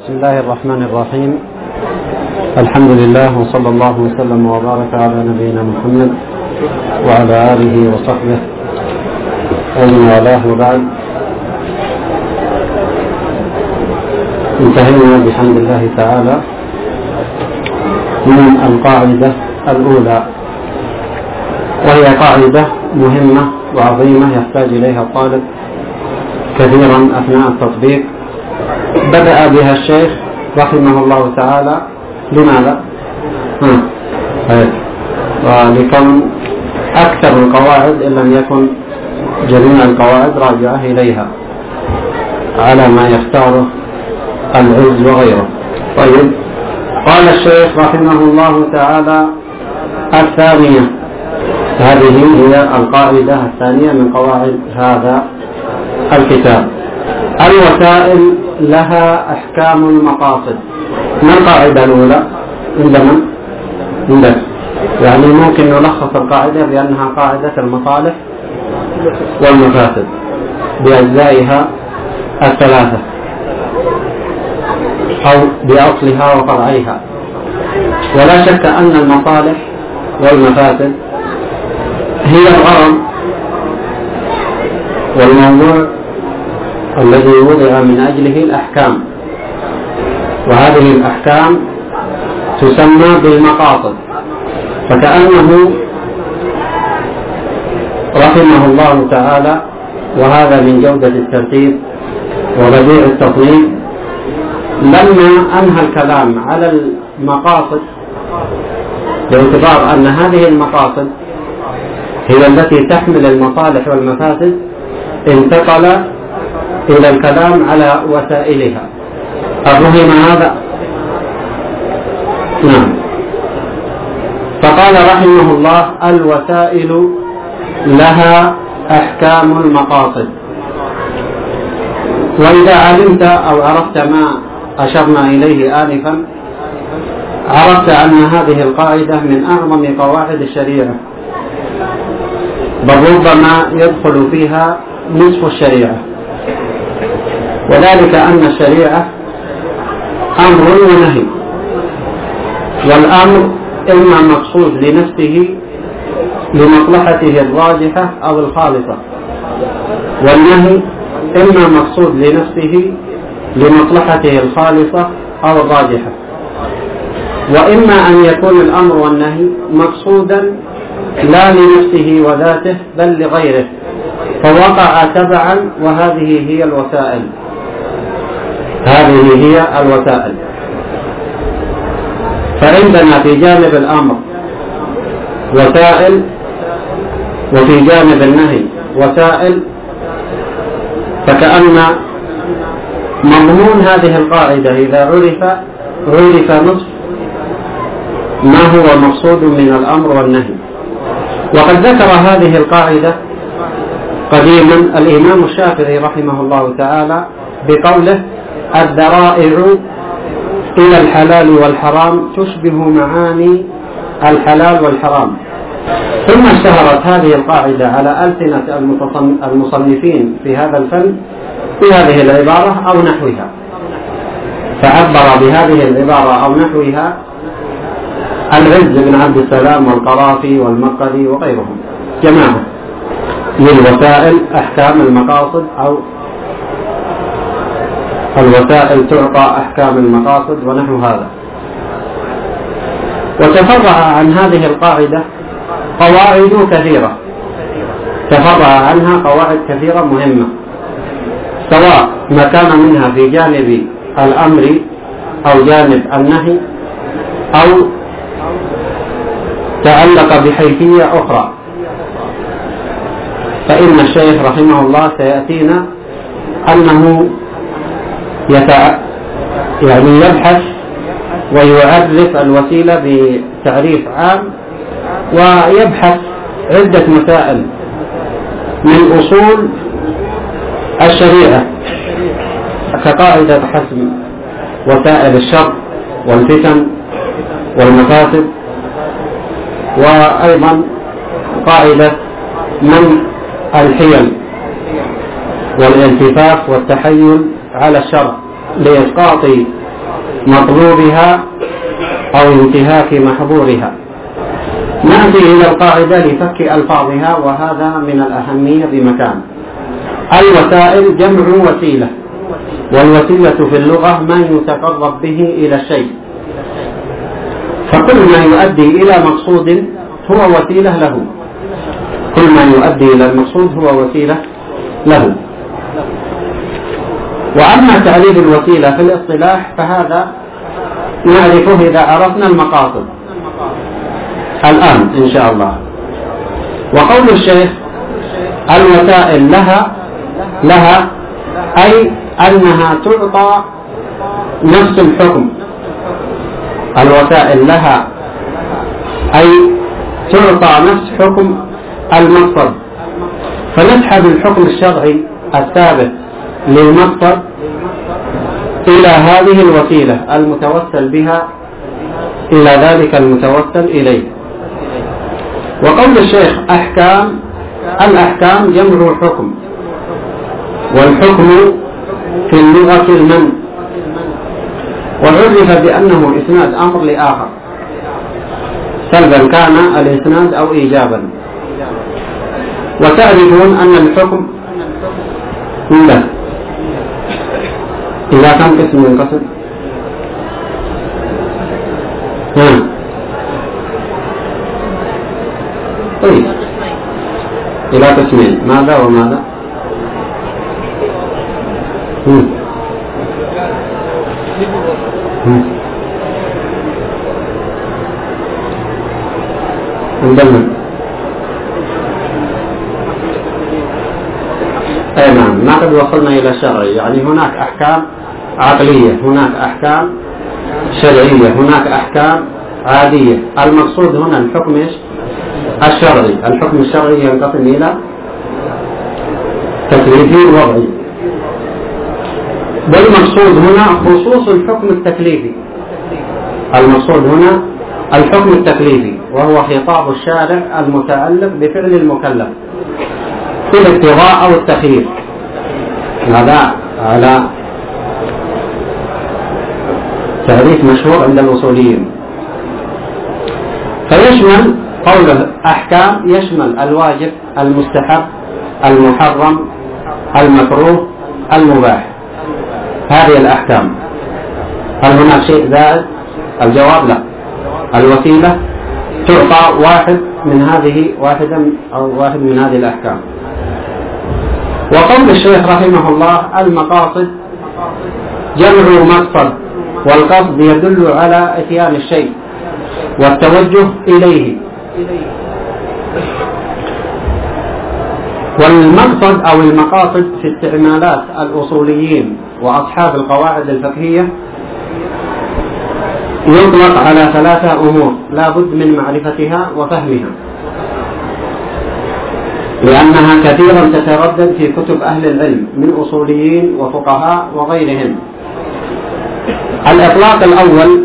بسم الله الرحمن الرحيم. الحمد لله وصلى الله وسلم وبارك على نبينا محمد وعلى آله وصحبه ومن والاه، وبعد. انتهينا بحمد الله تعالى من القاعدة الأولى، وهي قاعدة مهمة وعظيمة يحتاج إليها الطالب كثيرا أثناء التطبيق. بدأ بها الشيخ رحمه الله تعالى. لماذا؟ ولكون أكثر القواعد إن لم يكن جميع القواعد راجعة إليها على ما يختاره العز وغيره. طيب، قال الشيخ رحمه الله تعالى: الثانية، هذه هي القاعدة الثانية من قواعد هذا الكتاب: الوسائل لها أحكام المقاصد. ما القاعدة الأولى عندنا؟ يعني ممكن نلخص القاعدة بأنها قاعدة المصالح والمفاسد بأجزائها الثلاثة أو بأصلها وفرعيها. ولا شك أن المصالح والمفاسد هي الغرض والموضوع الذي وضع من أجله الأحكام، وهذه الأحكام تسمى بالمقاصد. فكأنه رحمه الله تعالى، وهذا من جودة الترتيب وبديع التصنيف، لما أنهى الكلام على المقاصد باعتبار أن هذه المقاصد هي التي تحمل المصالح والمفاسد، انتقل إلى الكلام على وسائلها. أفهم هذا؟ نعم. فقال رحمه الله: الوسائل لها أحكام المقاصد. وإذا علمت أو عرفت ما أشرنا إليه آنفا، عرفت أن هذه القاعدة من أعظم قواعد الشريعة، بل ربما يدخل فيها نصف الشريعة، وذلك أن الشريعة أمر ونهي، والأمر إما مقصود لنفسه لمصلحته الراجحة أو الخالصة، والنهي إما مقصود لنفسه لمصلحته الخالصة أو الراجحة، وإما أن يكون الأمر والنهي مقصودا لا لنفسه وذاته بل لغيره، فوقع تبعا. وهذه هي الوسائل. هذه هي الوسائل. فعندنا في جانب الأمر وسائل، وفي جانب النهي وسائل. فكأن مضمون هذه القاعدة إذا عرف نصف ما هو مقصود من الأمر والنهي. وقد ذكر هذه القاعدة قديما الإمام الشافعي رحمه الله تعالى بقوله: الذرائع إلى الحلال والحرام تشبه معاني الحلال والحرام. ثم اشتهرت هذه القاعدة على ألسنة المصنفين في هذا الفن بهذه العبارة أو نحوها، فعبر بهذه العبارة أو نحوها العز بن عبد السلام والقرافي والمقري وغيرهم، جماعة للوسائل أحكام المقاصد، أو الوسائل تعطى أحكام المقاصد ونحو هذا. وتفرع عن هذه القاعدة قواعد كثيرة، تفرع عنها قواعد كثيرة مهمة، سواء ما كان منها في جانب الأمر أو جانب النهي، أو تعلق بحيثية أخرى. فإن الشيخ رحمه الله سيأتينا أنه يبحث ويعرف الوسيلة بتعريف عام، ويبحث عدة مسائل من أصول الشريعة كقاعدة حسم وسائل الشر والفتن والمفاسد، وأيضا قاعدة من الحيل والالتفاف والتحيل على الشرع لإسقاط مطلوبها أو انتهاك محظورها. نأتي إلى القاعدة لفك ألفاظها، وهذا من الأهمية بمكان. الوسائل جمع وسيلة، والوسيلة في اللغة ما يتقرب به إلى الشيء، فكل ما يؤدي إلى مقصود هو وسيلة له، كل ما يؤدي إلى المقصود هو وسيلة له. وأما تعريف الوسيلة في الاصطلاح فهذا نعرفه إذا عرفنا المقاصد الآن إن شاء الله. وقول الشيخ الوسائل لها أي أنها تعطى نفس الحكم، الوسائل لها أي تعطى نفس حكم المقصد، فنسحب الحكم الشرعي الثابت للمقصد إلى هذه الوسيلة المتوسل بها إلى ذلك المتوسل إليه. وقول الشيخ أحكام، الأحكام جمع حكم، والحكم في اللغة المنع، وعرف بأنه إسناد أمر لآخر سلبا كان الإسناد أو إيجابا. وتعرفون أن الحكم لا إذا كان اسم ينقسم طيب إلى قسمين، ماذا وماذا؟ عندنا أي نعم، ما قد وصلنا إلى الشرعي، يعني هناك أحكام عقلية، هناك أحكام شرعية، هناك أحكام عادية. المقصود هنا الحكم الشرعي. الحكم الشرعي ينقسم إلى تكليفي ووضعي، والمقصود هنا خصوص الحكم التكليفي. المقصود هنا الحكم التكليفي، وهو خطاب الشارع المتعلق بفعل المكلف في الابتغاء أو التخيير، هذا على تعريف مشهور عند الأصوليين. فيشمل قوله أحكام يشمل الواجب، المستحب، المحرم، المكروه، المباح، هذه الأحكام. هل هناك شيء زائد؟ الجواب لا. الوسيلة تعطى واحد من هذه الأحكام. وقول الشيخ رحمه الله المقاصد جمع مقصد، والقصد يدل على إتيان الشيء والتوجه إليه. والمقصد أو المقاصد في استعمالات الأصوليين وأصحاب القواعد الفقهية يطلق على ثلاثة أمور لا بد من معرفتها وفهمها، لأنها كثيرا تتردد في كتب أهل العلم من أصوليين وفقهاء وغيرهم. الإطلاق الأول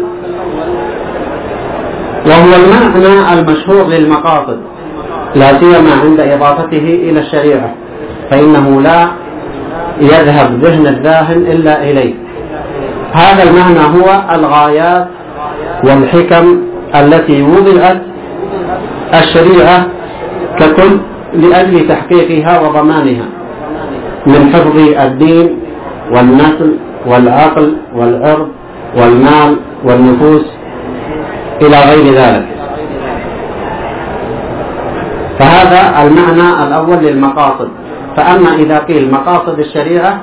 وهو المعنى المشهور للمقاصد، لا سيما عند إضافته إلى الشريعة، فإنه لا يذهب ذهن الذاهن إلا إليه. هذا المعنى هو الغايات والحكم التي وضعت الشريعة ككل لأجل تحقيقها وضمانها من حفظ الدين والنسل والعقل والعرض والمال والنفوس إلى غير ذلك. فهذا المعنى الأول للمقاصد. فأما إذا قيل مقاصد الشريعة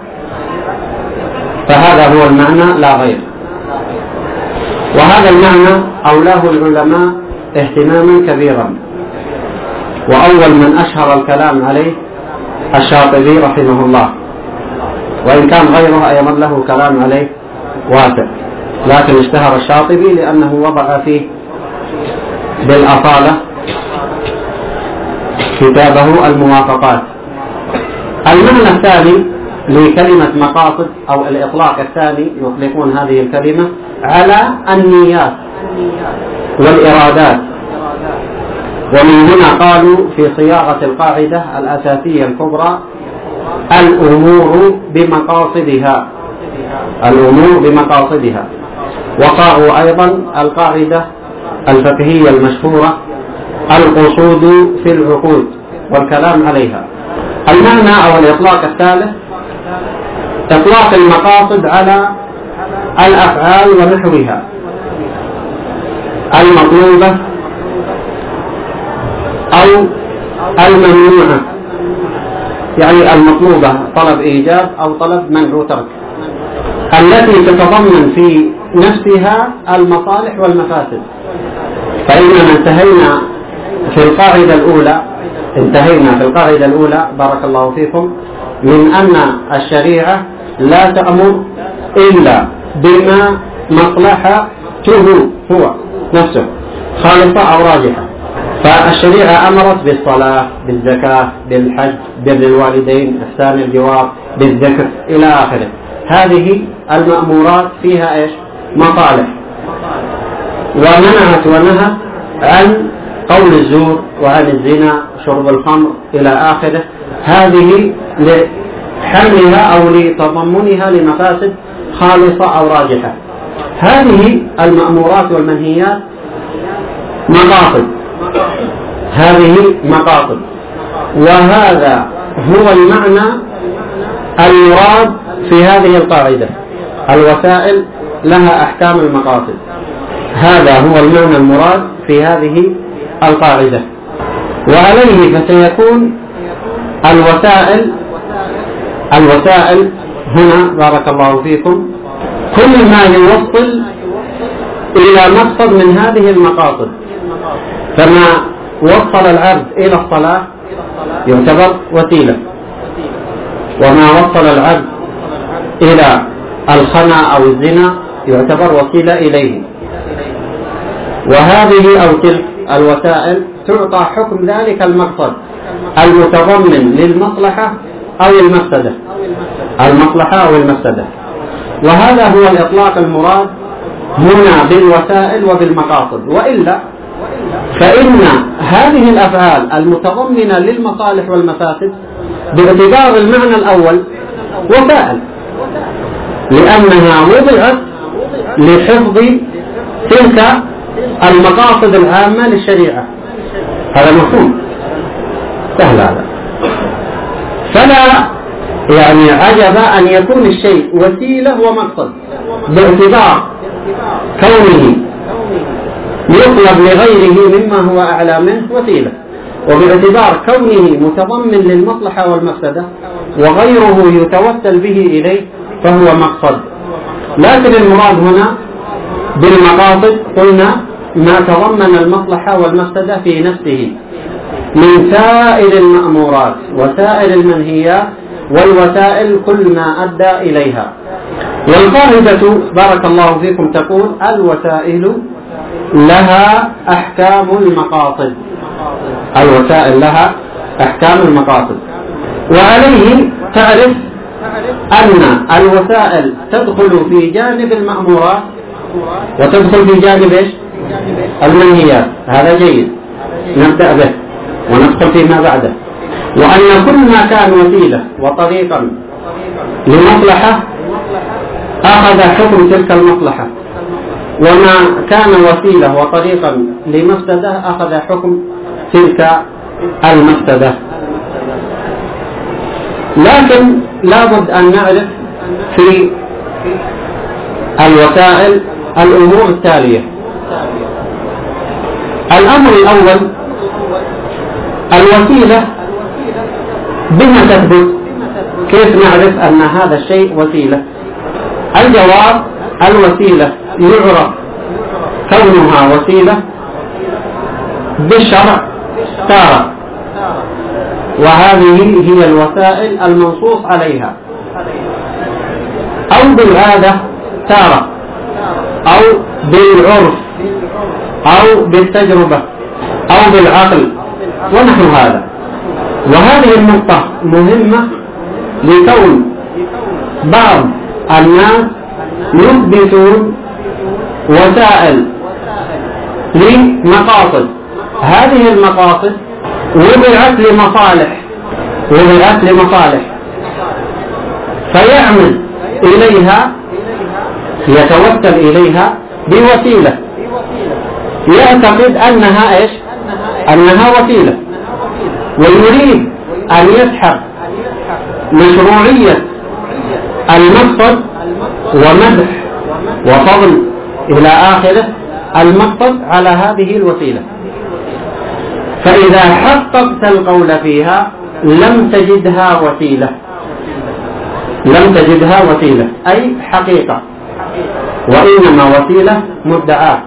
فهذا هو المعنى لا غير. وهذا المعنى أولاه العلماء اهتماما كبيرا، وأول من أشهر الكلام عليه الشاطبي رحمه الله، وإن كان غيره أيضا له كلام عليه واسع، لكن اشتهر الشاطبي لأنه وضع فيه بالأصالة كتابه الموافقات. المعنى الثاني لكلمة مقاصد أو الإطلاق الثاني يطلقون هذه الكلمة على النيات والإرادات، ومن هنا قالوا في صياغة القاعدة الأساسية الكبرى الأمور بمقاصدها. الأمور بمقاصدها، وقعوا أيضا القاعدة الفقهية المشهورة القصود في العقود والكلام عليها. المعنى أو الإطلاق الثالث إطلاق المقاصد على الأفعال ونحوها المطلوبة أو الممنوعة، يعني المطلوبة طلب إيجاب أو طلب منع ترك، التي تتضمن في نفسها المصالح والمفاسد. فإننا انتهينا في القاعدة الأولى بارك الله فيكم من أن الشريعة لا تأمر إلا بما مصلحته هو نفسه خالصة أو راجحة. فالشريعة أمرت بالصلاة، بالزكاة، بالحج، بر الوالدين، إحسان الجوار، بالذكر إلى آخره. هذه المأمورات فيها إيش؟ مصالح. ونهت عن قول الزور وعن الزنا، شرب الخمر إلى آخره. هذه لحملها أو لتضمنها لمفاسد خالصة أو راجحة. هذه المأمورات والمنهيات مقاصد، وهذا هو المعنى المراد في هذه القاعدة. الوسائل لها أحكام المقاصد، هذا هو المعنى المراد في هذه القاعدة. وعليه فسيكون الوسائل هنا بارك الله فيكم كل ما يوصل إلى مقصد من هذه المقاصد. فما وصل العبد إلى الصلاة يعتبر وسيلة، وما وصل العبد إلى الخنا أو الزنا يعتبر وسيلة إليه. وهذه أو تلك الوسائل تعطى حكم ذلك المقصد المتضمن للمصلحة أو المفسدة، المصلحة أو المفسدة. وهذا هو الإطلاق المراد هنا بالوسائل وبالمقاصد. وإلا فإن هذه الأفعال المتضمنة للمصالح والمفاسد باعتبار المعنى الأول وسائل، لأنها وضعت لحفظ تلك المقاصد العامة للشريعة. هذا مفهوم سهل هذا. فلا يعني عجب أن يكون الشيء وسيلة ومقصد باعتبار كونه يطلب لغيره مما هو أعلى منه وسيلة، وباعتبار كونه متضمن للمصلحة والمفسدة وغيره يتوسل به إليه فهو مقصد. لكن المراد هنا بالمقاصد قلنا ما تضمن المصلحة والمفسدة في نفسه من سائر المأمورات وسائر المنهيات، والوسائل كل ما أدى إليها. والقاعدة بارك الله فيكم تقول الوسائل لها أحكام المقاصد، الوسائل لها أحكام المقاصد. وعليه تعرف أن الوسائل تدخل في جانب المأمورات وتدخل في جانب إيش؟ المنهيات. هذا جيد نبدأ به وندخل فيما بعده. وأن كل ما كان وسيلة وطريقا لمصلحة أخذ حكم تلك المصلحة، وما كان وسيلة وطريقا لمفسدة أخذ حكم تلك المفسدة. لكن لابد أن نعرف في الوسائل الأمور التالية. الأمر الأول الوسيلة بما تثبت؟ كيف نعرف أن هذا الشيء وسيلة؟ الجواب الوسيلة يعرف كونها وسيلة بالشرع تارة، وهذه هي الوسائل المنصوص عليها، أو بالعادة تارة، أو بالعرف، أو بالتجربة، أو بالعقل ونحو هذا. وهذه النقطة مهمة لكون بعض الناس يثبتون وسائل لمقاصد، هذه المقاصد وضعت لمصالح فيعمل إليها، يتوسل إليها بوسيلة يعتقد أنها إيش؟ أنها وسيلة، ويريد أن يسحب مشروعية المقصد ومدح وفضل إلى آخره المقصد على هذه الوسيلة. فإذا حققت القول فيها لم تجدها وسيلة، لم تجدها وسيلة أي حقيقة، وإنما وسيلة مدعاة.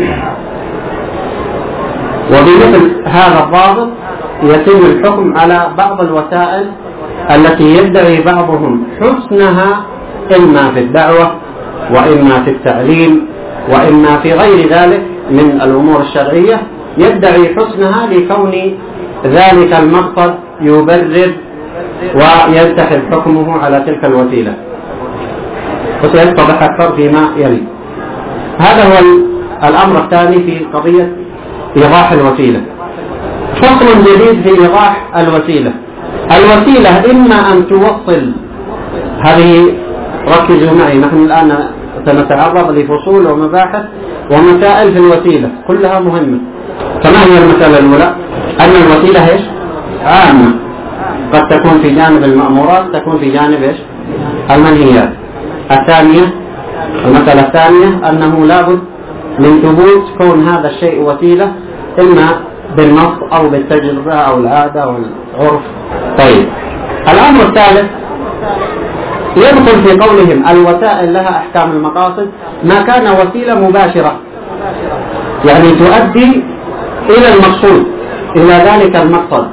وبمثل هذا الضابط يتم الحكم على بعض الوسائل التي يدعي بعضهم حسنها إما في الدعوة وإما في التعليم وإما في غير ذلك من الأمور الشرعية، يدعي حسنها لكون ذلك المقصد يبرر وينتحل حكمه على تلك الوسيلة، وسيتضح أكثر فيما يلي. هذا هو الأمر الثاني في قضية إيضاح الوسيلة. فصل جديد في إيضاح الوسيلة. الوسيلة إما أن توصل، هذه ركزوا معي، نحن الآن سنتعرض لفصول ومباحث ومسائل في الوسيلة كلها مهمة. فما هي المسألة الأولى؟ أن الوسيلة إيش؟ عامة، قد تكون في جانب المأمورات، تكون في جانب إيش؟ المنهيات. الثانية، المسألة الثانية أنه لابد من ثبوت كون هذا الشيء وسيلة إما بالنص أو بالتجربة أو العادة أو العرف. طيب، الأمر الثالث يدخل في قولهم الوسائل لها أحكام المقاصد ما كان وسيلة مباشرة، يعني تؤدي إلى المقصود، إلى ذلك المقصد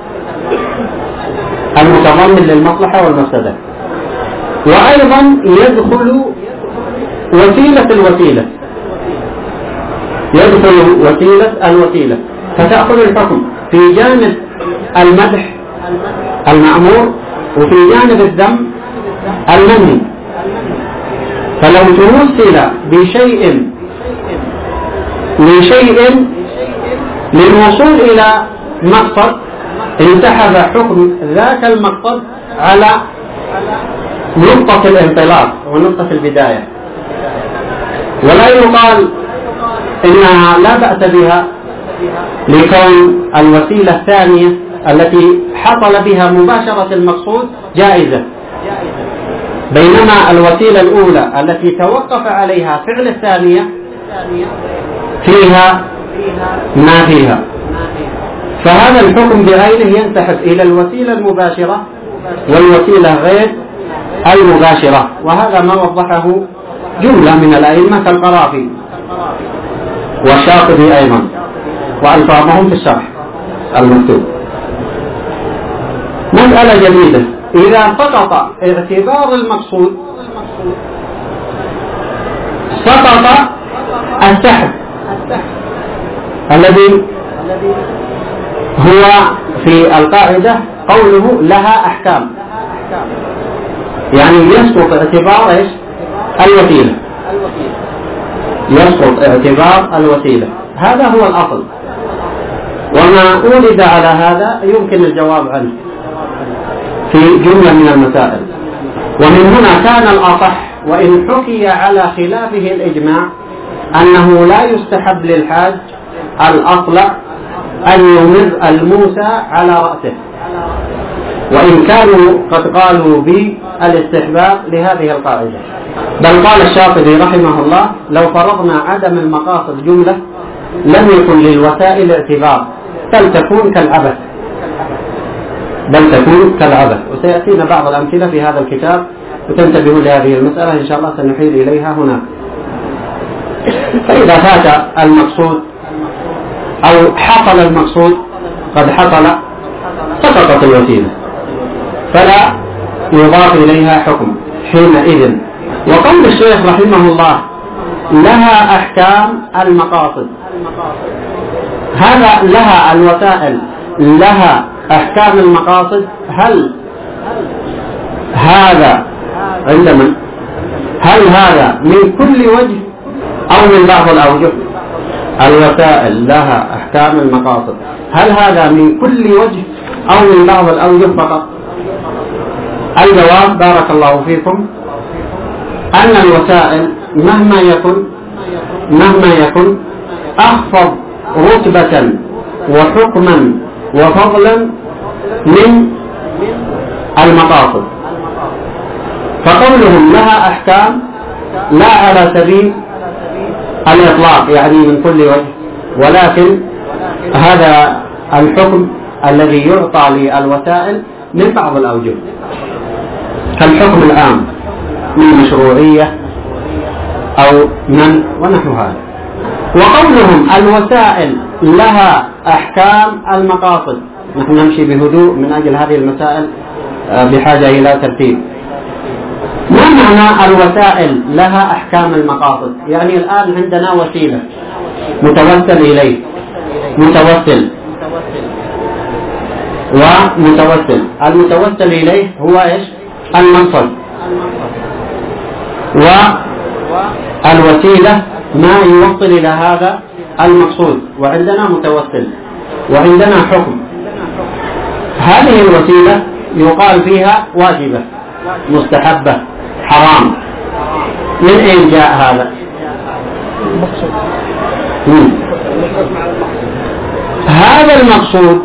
المتضمن للمصلحة والمفسدة. وأيضا يدخل وسيلة الوسيلة، يدخل وسيلة الوسيلة، فتأخذ الحكم في جانب المدح المأمور وفي جانب الذم المنهي. فلو توصل بشيء للوصول إلى مقصد انتحب حكم ذاك المقصد على نقطة الانطلاق ونقطة البداية، ولا يقال إنها لا بأس بها لكون الوسيلة الثانية التي حصل بها مباشرة المقصود جائزة، بينما الوسيلة الأولى التي توقف عليها فعل الثانية فيها ما فيها. فهذا الحكم بعينه ينسحب إلى الوسيلة المباشرة والوسيلة غير المباشرة، وهذا ما وضحه جملة من الأئمة كالقرافي والشاطبي أيضا، وألفاظهم في الشرح المكتوب. مسألة جديدة، إذا سقط اعتبار المقصود سقط السحب الذي هو في القاعدة قوله لها أحكام، يعني يسقط اعتبار إيش؟ الوسيلة، يسقط اعتبار الوسيلة، هذا هو الأصل. وما أولد على هذا يمكن الجواب عنه في جملة من المسائل. ومن هنا كان الأصح وإن حكي على خلافه الإجماع أنه لا يستحب للحاج الأطلع أن يمر الموسى على رأسه، وإن كانوا قد قالوا بالاستحباب لهذه القاعدة. بل قال الشاطبي رحمه الله لو فرضنا عدم المقاصد جملة لم يكن للوسائل اعتبار، بل تكون كالعبث، بل تكون كالعبث. وسيأتينا بعض الأمثلة في هذا الكتاب وتنتبهوا لهذه المسألة إن شاء الله، سنحيل إليها هناك. فإذا فات المقصود أو حصل المقصود قد حصل سقطت الوسيلة فلا يضاف إليها حكم حينئذ. وقول الشيخ رحمه الله لها أحكام المقاصد، هذا لها الوسائل لها أحكام المقاصد، هل هذا عند من؟ هل هذا من كل وجه أو من بعض الأوجه؟ الوسائل لها أحكام المقاصد، هل هذا من كل وجه أو من بعض الأوجه فقط؟ الجواب بارك الله فيكم أن الوسائل مهما يكن مهما يكن أخفض رتبة وحكما وفضلا من المقاصد. فقولهم لها أحكام لا على سبيل الإطلاق يعني من كل وجه، ولكن هذا الحكم الذي يعطى للوسائل من بعض الأوجه كالحكم العام من مشروعية أو من ونحو هذا. وقولهم الوسائل لها أحكام المقاصد، نحن نمشي بهدوء من أجل هذه المسائل بحاجة إلى ترتيب. ما معنى الوسائل لها أحكام المقاصد؟ يعني الآن عندنا وسيلة متوسل إليه، متوسل ومتوسل. المتوسل إليه هو إيش؟ المقصد، والوسيلة ما يوصل إلى هذا المقصود. وعندنا متوسل وعندنا حكم. هذه الوسيلة يقال فيها واجبة، مستحبة، حرام. من أين جاء هذا؟ هذا المقصود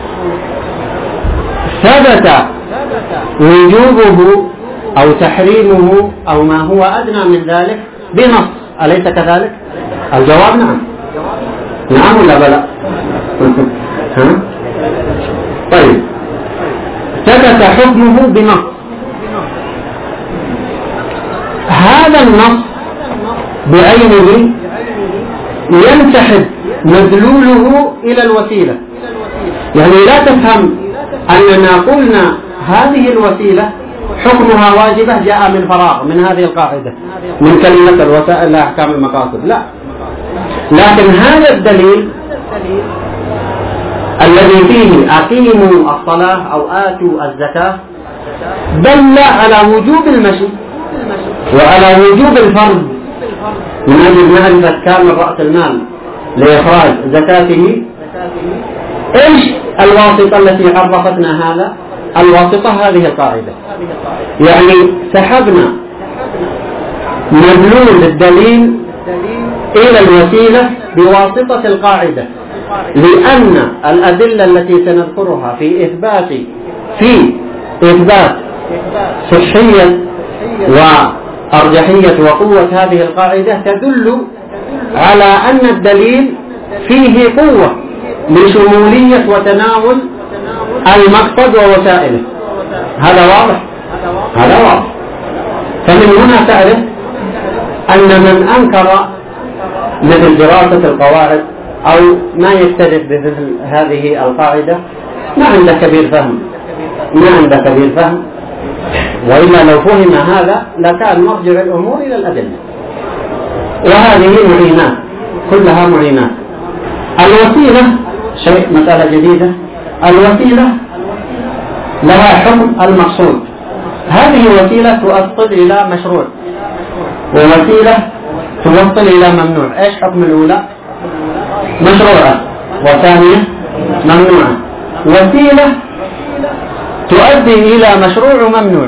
ثبت وجوبه أو تحريمه أو ما هو أدنى من ذلك بنص، أليس كذلك؟ الجواب نعم. نعم ولا بلى؟ طيب، ثبت حكمه بنص. هذا النص بعينه ينتحب مدلوله إلى الوسيلة. يعني لا تفهم أننا قلنا هذه الوسيلة حكمها واجبة جاء من فراغ من هذه القاعدة من كلمة الوسائل لا أحكام المقاصد، لا. لكن هذا الدليل الذي فيه أقيموا الصلاة أو آتوا الزكاة دل على وجوب المشي وعلى وجوب الفرض من أجل معرفة كامل رأس المال لإخراج زكاته. إيش الواسطة التي عرفتنا هذا؟ الواسطة هذه القاعدة. يعني سحبنا مدلول الدليل إلى الوسيلة بواسطة القاعدة، لأن الأدلة التي سنذكرها في إثبات صحية وأرجحية وقوة هذه القاعدة تدل على أن الدليل فيه قوة لشمولية وتناول المقصد ووسائله. هذا واضح؟ هذا واضح. فمن هنا تعرف أن من أنكر مثل دراسة القواعد أو ما يكترث بمثل هذه القاعدة ما عنده كبير فهم، وإلا لو فهم هذا لكان مرجع الأمور إلى الأدلة. وهذه معينات، كلها معينات. الوسيلة شيء مسألة جديدة. الوسيلة لها حكم المقصود. هذه وسيلة توصل إلى مشروع، ووسيلة توصل إلى ممنوع. إيش حكم الأولى؟ مشروعة، والثانية ممنوعة. وسيلة تؤدي إلى مشروع وممنوع،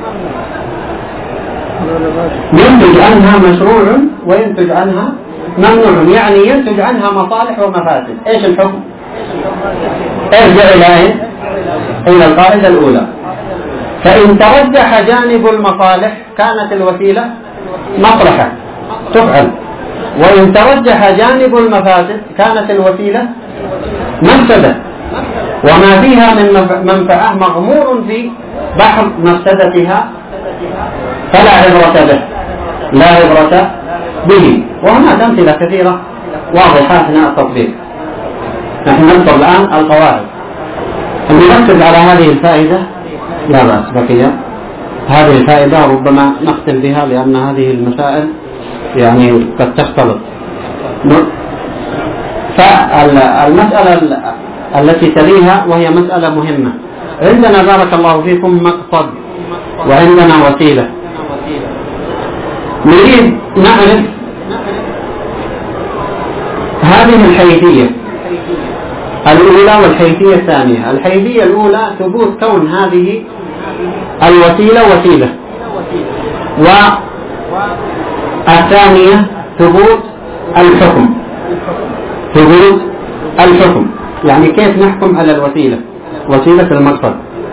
ينتج عنها مشروع وينتج عنها ممنوع، يعني ينتج عنها مصالح ومفاسد. إيش الحكم؟ ارجع إلى القاعدة الأولى. فإن ترجح جانب المصالح كانت الوسيلة مصلحة تفعل، وإن ترجح جانب المفاسد كانت الوسيلة مفسدة، وما فيها من منفعة مغمور في بحر مفسدتها فلا عبرة به. وهناك أمثلة كثيرة واضحة أثناء التطبيق. نحن نذكر الآن القواعد. نركز على هذه الفائدة، لا بأس بقية هذه الفائدة ربما نختم بها لأن هذه المسائل يعني قد تختلط. فالمسألة التي تليها وهي مسألة مهمة. عندنا بارك الله فيكم مقصد وعندنا وسيلة. نريد نعرف هذه الحيثية الأولى والحيثية الثانية. الحيثية الأولى ثبوت كون هذه الوسيلة وسيلة، والثانية ثبوت الحكم. ثبوت الحكم يعني كيف نحكم على الوسيلة، وسيلة المقصد.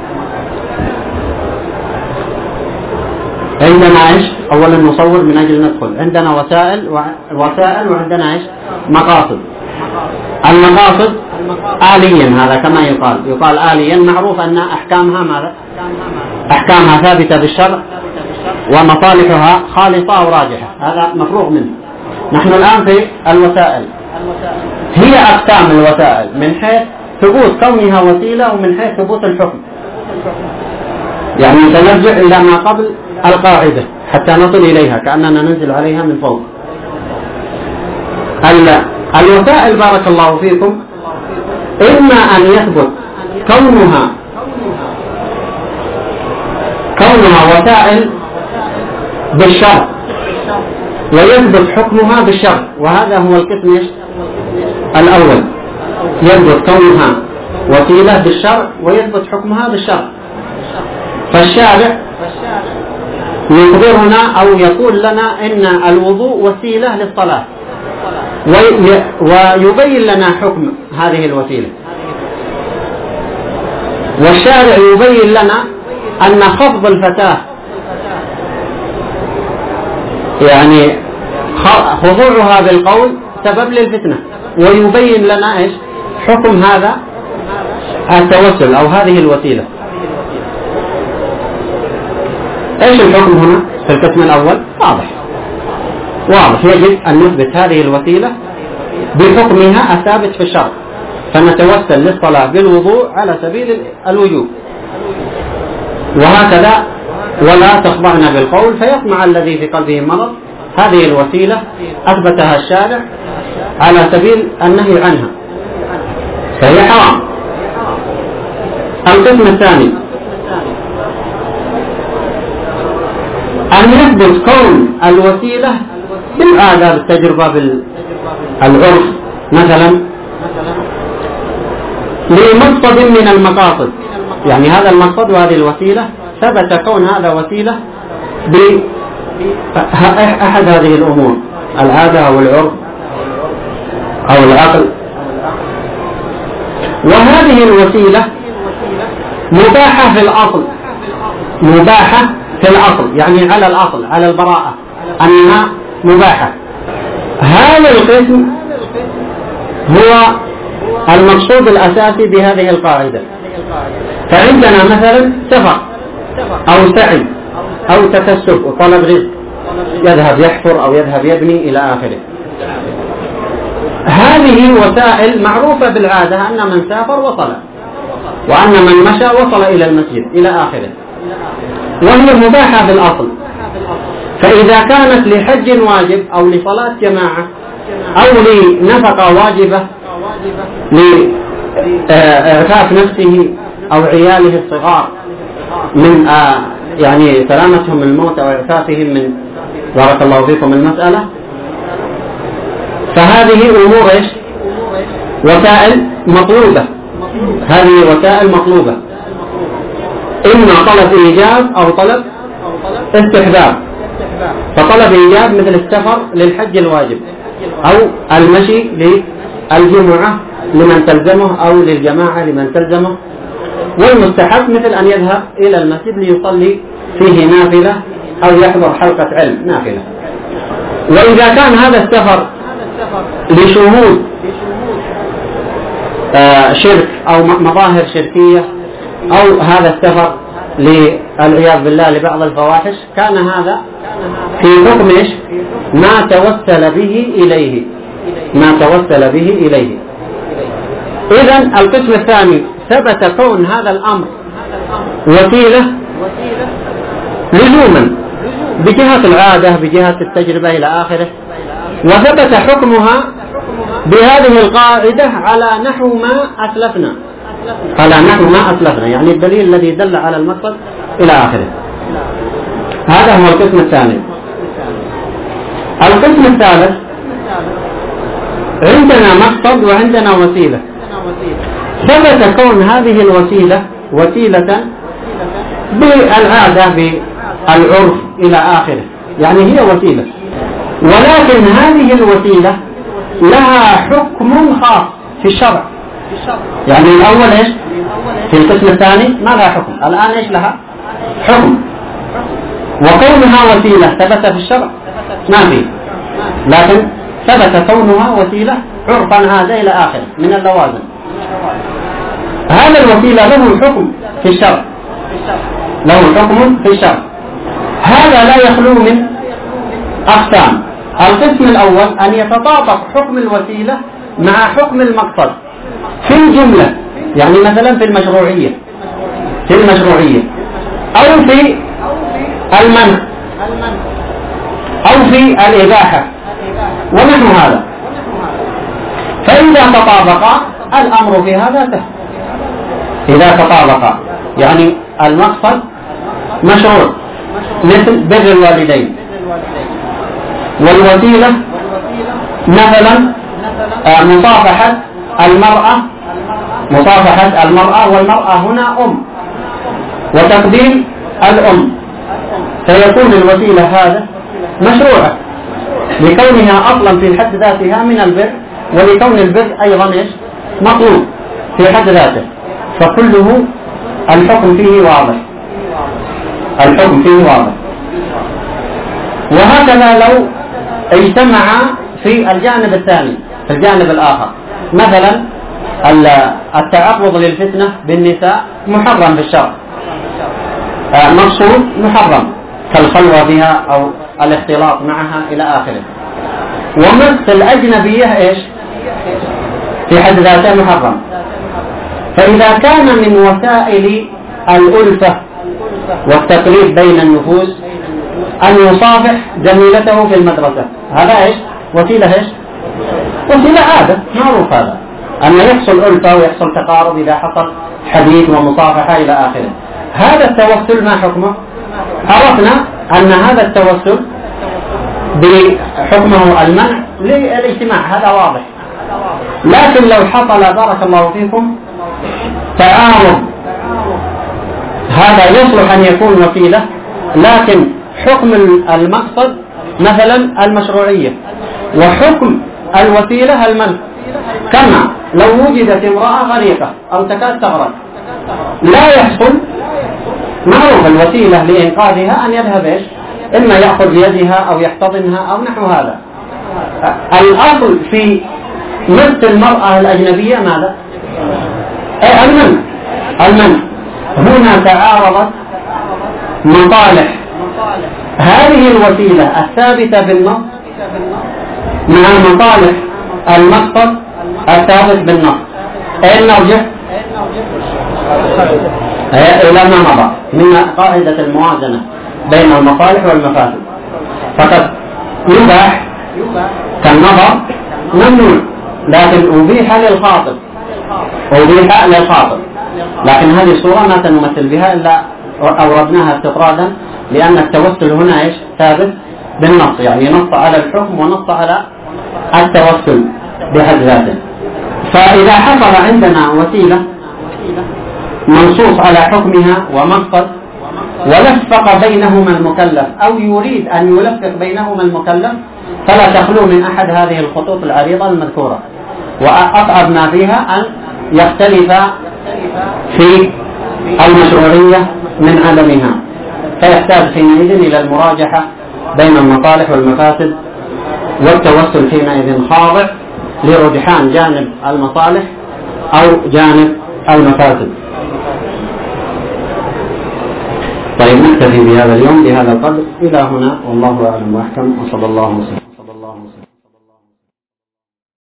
عندنا ايش؟ اولا نصور من اجل ندخل. عندنا وسائل وعندنا ايش؟ مقاصد. المقاصد آليا، هذا كما يقال آليا، معروف ان احكامها ماذا؟ احكامها ثابتة بالشرع ومصالحها خالصة او راجحة، هذا مفروغ منه. نحن الان في الوسائل. هي اقسام الوسائل من حيث ثبوت كونها وسيلة ومن حيث ثبوت الحكم. يعني سنرجع الى ما قبل القاعدة حتى نصل إليها، كأننا ننزل عليها من فوق. الوسائل بارك الله فيكم إما أن يثبت كونها وسائل بالشرع ويثبت حكمها بالشرع، وهذا هو القسم الأول. يثبت كونها وسيلة بالشرع ويثبت حكمها بالشرع. فالشارع يخبرنا أو يقول لنا إن الوضوء وسيلة للصلاة، ويبين لنا حكم هذه الوسيلة. والشارع يبين لنا أن خفض الفتاة يعني خضوعها بالقول سبب للفتنة، ويبين لنا إيش حكم هذا التوسل أو هذه الوسيلة. ايش الحكم هنا في القسم الاول؟ واضح، يجب ان نثبت هذه الوسيلة بحكمها الثابت في الشرع، فنتوسل للصلاة بالوضوء على سبيل الوجوب، وهكذا ولا تخضعن بالقول فيطمع الذي في قلبه مرض. هذه الوسيلة اثبتها الشارع على سبيل النهي عنها، فهي حرام. القسم الثاني أن يثبت كون الوسيلة بالعادة، بالتجربة، بالعرف مثلا، لمقصد من المقاصد. يعني هذا المقصد وهذه الوسيلة ثبت كون هذا وسيلة بأحد هذه الأمور، العادة أو العرف أو العقل. وهذه الوسيلة مباحة في الأصل، مباحة في الأصل يعني على الأصل، على البراءة أنها مباحة. هذا القسم هو المقصود الأساسي بهذه القاعدة. فعندنا مثلا سفر أو سعي أو تكسب وطلب رزق، يذهب يحفر أو يذهب يبني إلى آخره. هذه وسائل معروفة بالعادة أن من سافر وصل، وأن من مشى وصل إلى المسجد إلى آخره، وهي مباحة بالأصل. فإذا كانت لحج واجب أو لصلاة جماعة أو لنفقة واجبة لإعفاف نفسه أو عياله الصغار من يعني سلامتهم من الموت أو إعفافهم من بارك الله فيكم المسألة، فهذه أمور إيش؟ وسائل مطلوبة. هذه وسائل مطلوبة، إما طلب إيجاب أو طلب استحباب. فطلب إيجاب مثل السفر للحج الواجب، أو المشي للجمعة لمن تلزمه أو للجماعة لمن تلزمه. والمستحب مثل أن يذهب إلى المسجد ليصلي فيه نافلة أو يحضر حلقة علم نافلة. وإذا كان هذا السفر لشهود شرك أو مظاهر شركية، أو هذا السفر للعياذ بالله لبعض الفواحش، كان هذا في حكم إيش؟ ما توسل به إليه، ما توسل به إليه. إذن القسم الثاني ثبت كون هذا الأمر وسيلة لزوما بجهة العادة بجهة التجربة إلى آخره، وثبت حكمها بهذه القاعدة على نحو ما أسلفنا، على نحو ما أسلفنا، يعني الدليل الذي دل على المقصد إلى آخره. هذا هو القسم الثاني. القسم الثالث عندنا مقصد وعندنا وسيلة. ثبت كون هذه الوسيلة وسيلة بالعادة بالعرف إلى آخره، يعني هي وسيلة، ولكن هذه الوسيلة لها حكم خاص في الشرع. يعني الأول إيش؟ في القسم الثاني ما لها حكم، الآن إيش لها حكم. وكونها وسيلة ثبت في الشرع ما فيه، لكن ثبت كونها وسيلة عرفا عاد إلى آخر من اللوازم. هذا الوسيلة له حكم في الشرع، له حكم في الشرع. هذا لا يخلو من أقسام. القسم الأول أن يتطابق حكم الوسيلة مع حكم المقصد في الجملة، يعني مثلا في المشروعية أو في المنع أو في الإباحة ونحو هذا. فإذا تطابقا الأمر في هذا سهل. إذا تطابقا يعني المقصد مشروع مثل بر الوالدين، والوسيلة مثلا مصافحة المرأة والمرأة هنا أم وتقديم الأم، فيكون الوسيلة هذا مشروعة لكونها أصلا في حد ذاتها من البر، ولكون البر أيضا مطلوب في حد ذاته، فكله الحكم فيه واضح. وهكذا لو اجتمع في الجانب الثاني، في الجانب الآخر، مثلا التعرض للفتنة بالنساء محرم بالشرع، مقصود محرم كالخلوة بها أو الاختلاط معها إلى آخره. ومس الأجنبية إيش في حد ذاته محرم. فإذا كان من وسائل الألفة والتقريب بين النفوس أن يصافح زميلته في المدرسة، هذا إيش وسيلة عادة معروف، هذا أن يحصل ألفة ويحصل تقارب إذا حصل حديث ومصافحة إلى آخره. هذا التوسل ما حكمه؟ عرفنا أن هذا التوسل بحكمه المنع للاجتماع، هذا واضح. لكن لو حصل بارك الله فيكم تعارض، هذا يصلح أن يكون وسيلة، لكن حكم المقصد مثلا المشروعية وحكم الوسيلة المنع. كما لو وجدت امرأة غريقة أو تكاد تغرق، لا يحصل معروف الوسيلة لإنقاذها أن يذهب إما يأخذ بيدها أو يحتضنها أو نحو هذا. الأصل في مس المرأة الأجنبية ماذا؟ المنع. هنا تعارضت مصالح هذه الوسيلة الثابتة بالنص مع مصالح المقصد الثابت بالنص. أين نرجع؟ إلى ما مضى من قاعدة الموازنة بين المصالح والمفاسد. فقد يباح كالنظر ممنوع، لكن أبيح للخاطب، لكن هذه الصورة ما سنمثل بها إلا أوردناها استطرادا، لأن التوسل هنا ثابت بالنص، يعني نص على الحكم ونص على التوسل بحد ذاته. فإذا حصل عندنا وسيلة منصوص على حكمها ومقصد ولفق بينهما المكلف أو يريد أن يلفق بينهما المكلف، فلا تخلو من أحد هذه الخطوط العريضة المذكورة. وأصعب ما فيها أن يختلف في المشروعية من عدمها، فيحتاج حينئذ إلى المراجحة بين المصالح والمفاسد، والتوسل حينئذ خاضع لرجحان جانب المصالح أو جانب المفاسد. طيب، نكتفي بهذا اليوم بهذا القدر إلى هنا، والله أعلم وأحكم، وصلى الله وسلم.